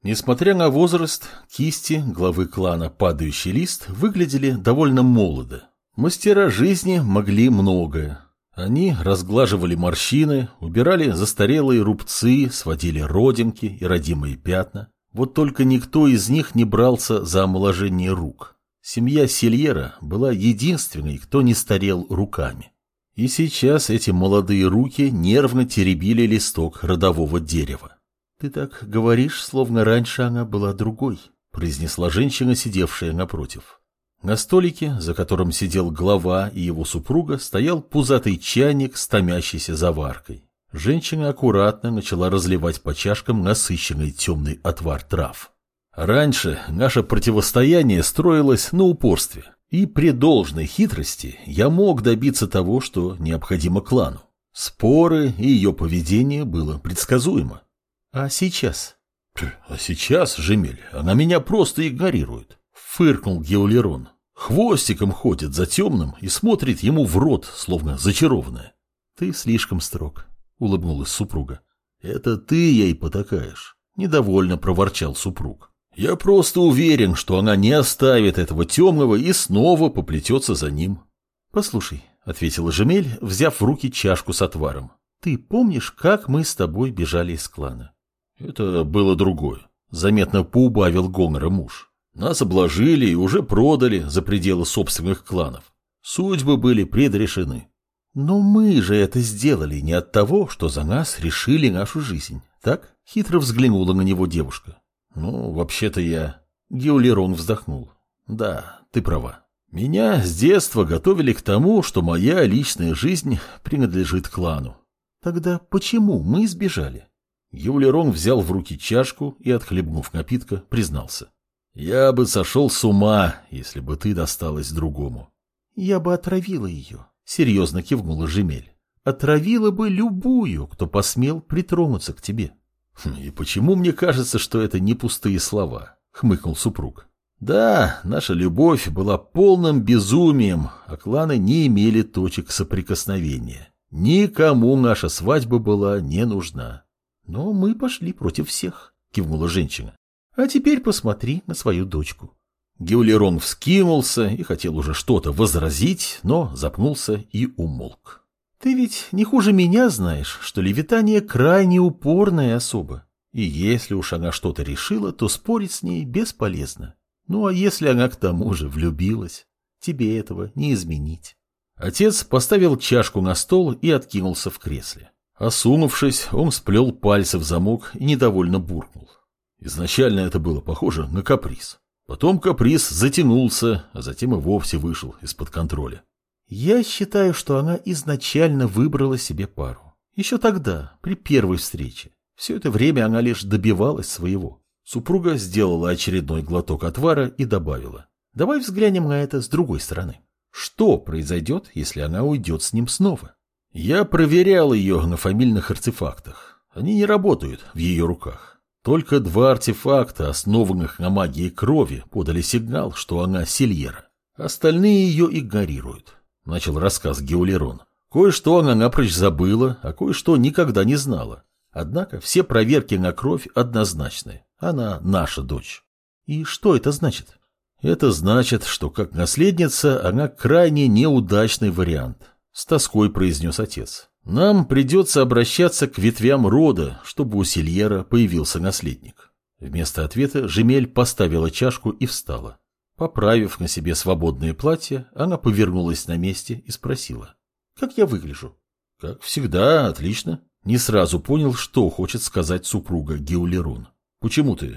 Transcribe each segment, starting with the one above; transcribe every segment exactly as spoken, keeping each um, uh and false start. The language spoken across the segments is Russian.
Несмотря на возраст, кисти главы клана «Падающий лист» выглядели довольно молодо. Мастера жизни могли многое. Они разглаживали морщины, убирали застарелые рубцы, сводили родинки и родимые пятна. Вот только никто из них не брался за омоложение рук. Семья Сильера была единственной, кто не старел руками. И сейчас эти молодые руки нервно теребили листок родового дерева. «Ты так говоришь, словно раньше она была другой», — произнесла женщина, сидевшая напротив. На столике, за которым сидел глава и его супруга, стоял пузатый чайник с томящейся заваркой. Женщина аккуратно начала разливать по чашкам насыщенный темный отвар трав. «Раньше наше противостояние строилось на упорстве, и при должной хитрости я мог добиться того, что необходимо клану. Споры и ее поведение было предсказуемо. А сейчас? А сейчас, Жемель, она меня просто игнорирует, фыркнул Геолерон. Хвостиком ходит за темным и смотрит ему в рот, словно зачарованная. Ты слишком строг, улыбнулась супруга. Это ты ей потакаешь, недовольно проворчал супруг. Я просто уверен, что она не оставит этого темного и снова поплетется за ним. Послушай, ответила Жемель, взяв в руки чашку с отваром. Ты помнишь, как мы с тобой бежали из клана? Это было другое. Заметно поубавил гонора муж. Нас обложили и уже продали за пределы собственных кланов. Судьбы были предрешены. Но мы же это сделали не от того, что за нас решили нашу жизнь, так? Хитро взглянула на него девушка. Ну, вообще-то я... Геолерон вздохнул. Да, ты права. Меня с детства готовили к тому, что моя личная жизнь принадлежит клану. Тогда почему мы сбежали? Геолерон взял в руки чашку и, отхлебнув напитка, признался. Я бы сошел с ума, если бы ты досталась другому. Я бы отравила ее, серьезно кивнула Жемель. Отравила бы любую, кто посмел притронуться к тебе. И почему мне кажется, что это не пустые слова? Хмыкнул супруг. Да, наша любовь была полным безумием, а кланы не имели точек соприкосновения. Никому наша свадьба была не нужна. Но мы пошли против всех, кивнула женщина. А теперь посмотри на свою дочку. Геолерон вскинулся и хотел уже что-то возразить, но запнулся и умолк. Ты ведь не хуже меня знаешь, что Левитания крайне упорная особа. И если уж она что-то решила, то спорить с ней бесполезно. Ну а если она к тому же влюбилась, тебе этого не изменить. Отец поставил чашку на стол и откинулся в кресле. Осунувшись, он сплел пальцы в замок и недовольно буркнул. Изначально это было похоже на каприз. Потом каприз затянулся, а затем и вовсе вышел из-под контроля. Я считаю, что она изначально выбрала себе пару. Еще тогда, при первой встрече. Все это время она лишь добивалась своего. Супруга сделала очередной глоток отвара и добавила. Давай взглянем на это с другой стороны. Что произойдет, если она уйдет с ним снова? Я проверял ее на фамильных артефактах. Они не работают в ее руках. Только два артефакта, основанных на магии крови, подали сигнал, что она Сильера. Остальные ее игнорируют. Начал рассказ Геолерон. Кое-что она напрочь забыла, а кое-что никогда не знала. Однако все проверки на кровь однозначны. Она наша дочь. И что это значит? Это значит, что как наследница она крайне неудачный вариант. С тоской произнес отец. Нам придется обращаться к ветвям рода, чтобы у Сильера появился наследник. Вместо ответа Жемель поставила чашку и встала. Поправив на себе свободное платье, она повернулась на месте и спросила. Как я выгляжу? Как всегда, отлично. Не сразу понял, что хочет сказать супруга Геолерон. Почему ты...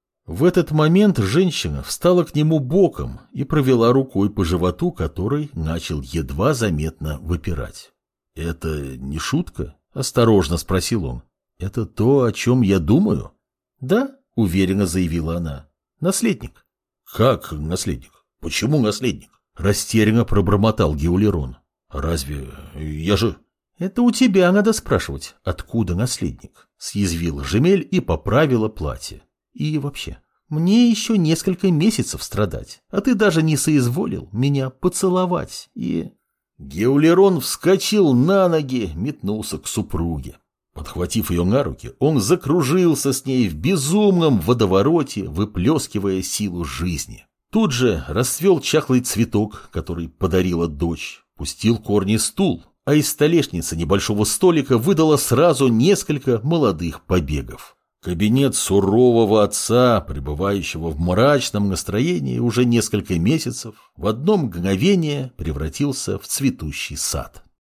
В этот момент женщина встала к нему боком и провела рукой по животу, который начал едва заметно выпирать. «Это не шутка?» – осторожно спросил он. «Это то, о чем я думаю?» «Да», – уверенно заявила она. «Наследник». «Как наследник? Почему наследник?» – растерянно пробормотал Геолерон. «Разве я же...» «Это у тебя надо спрашивать, откуда наследник?» – съязвила Жемель и поправила платье. «И вообще, мне еще несколько месяцев страдать, а ты даже не соизволил меня поцеловать и...» Геолерон вскочил на ноги, метнулся к супруге. Подхватив ее на руки, он закружился с ней в безумном водовороте, выплескивая силу жизни. Тут же расцвел чахлый цветок, который подарила дочь, пустил корни стул, а из столешницы небольшого столика выдала сразу несколько молодых побегов. Кабинет сурового отца, пребывающего в мрачном настроении уже несколько месяцев, в одно мгновение превратился в цветущий сад.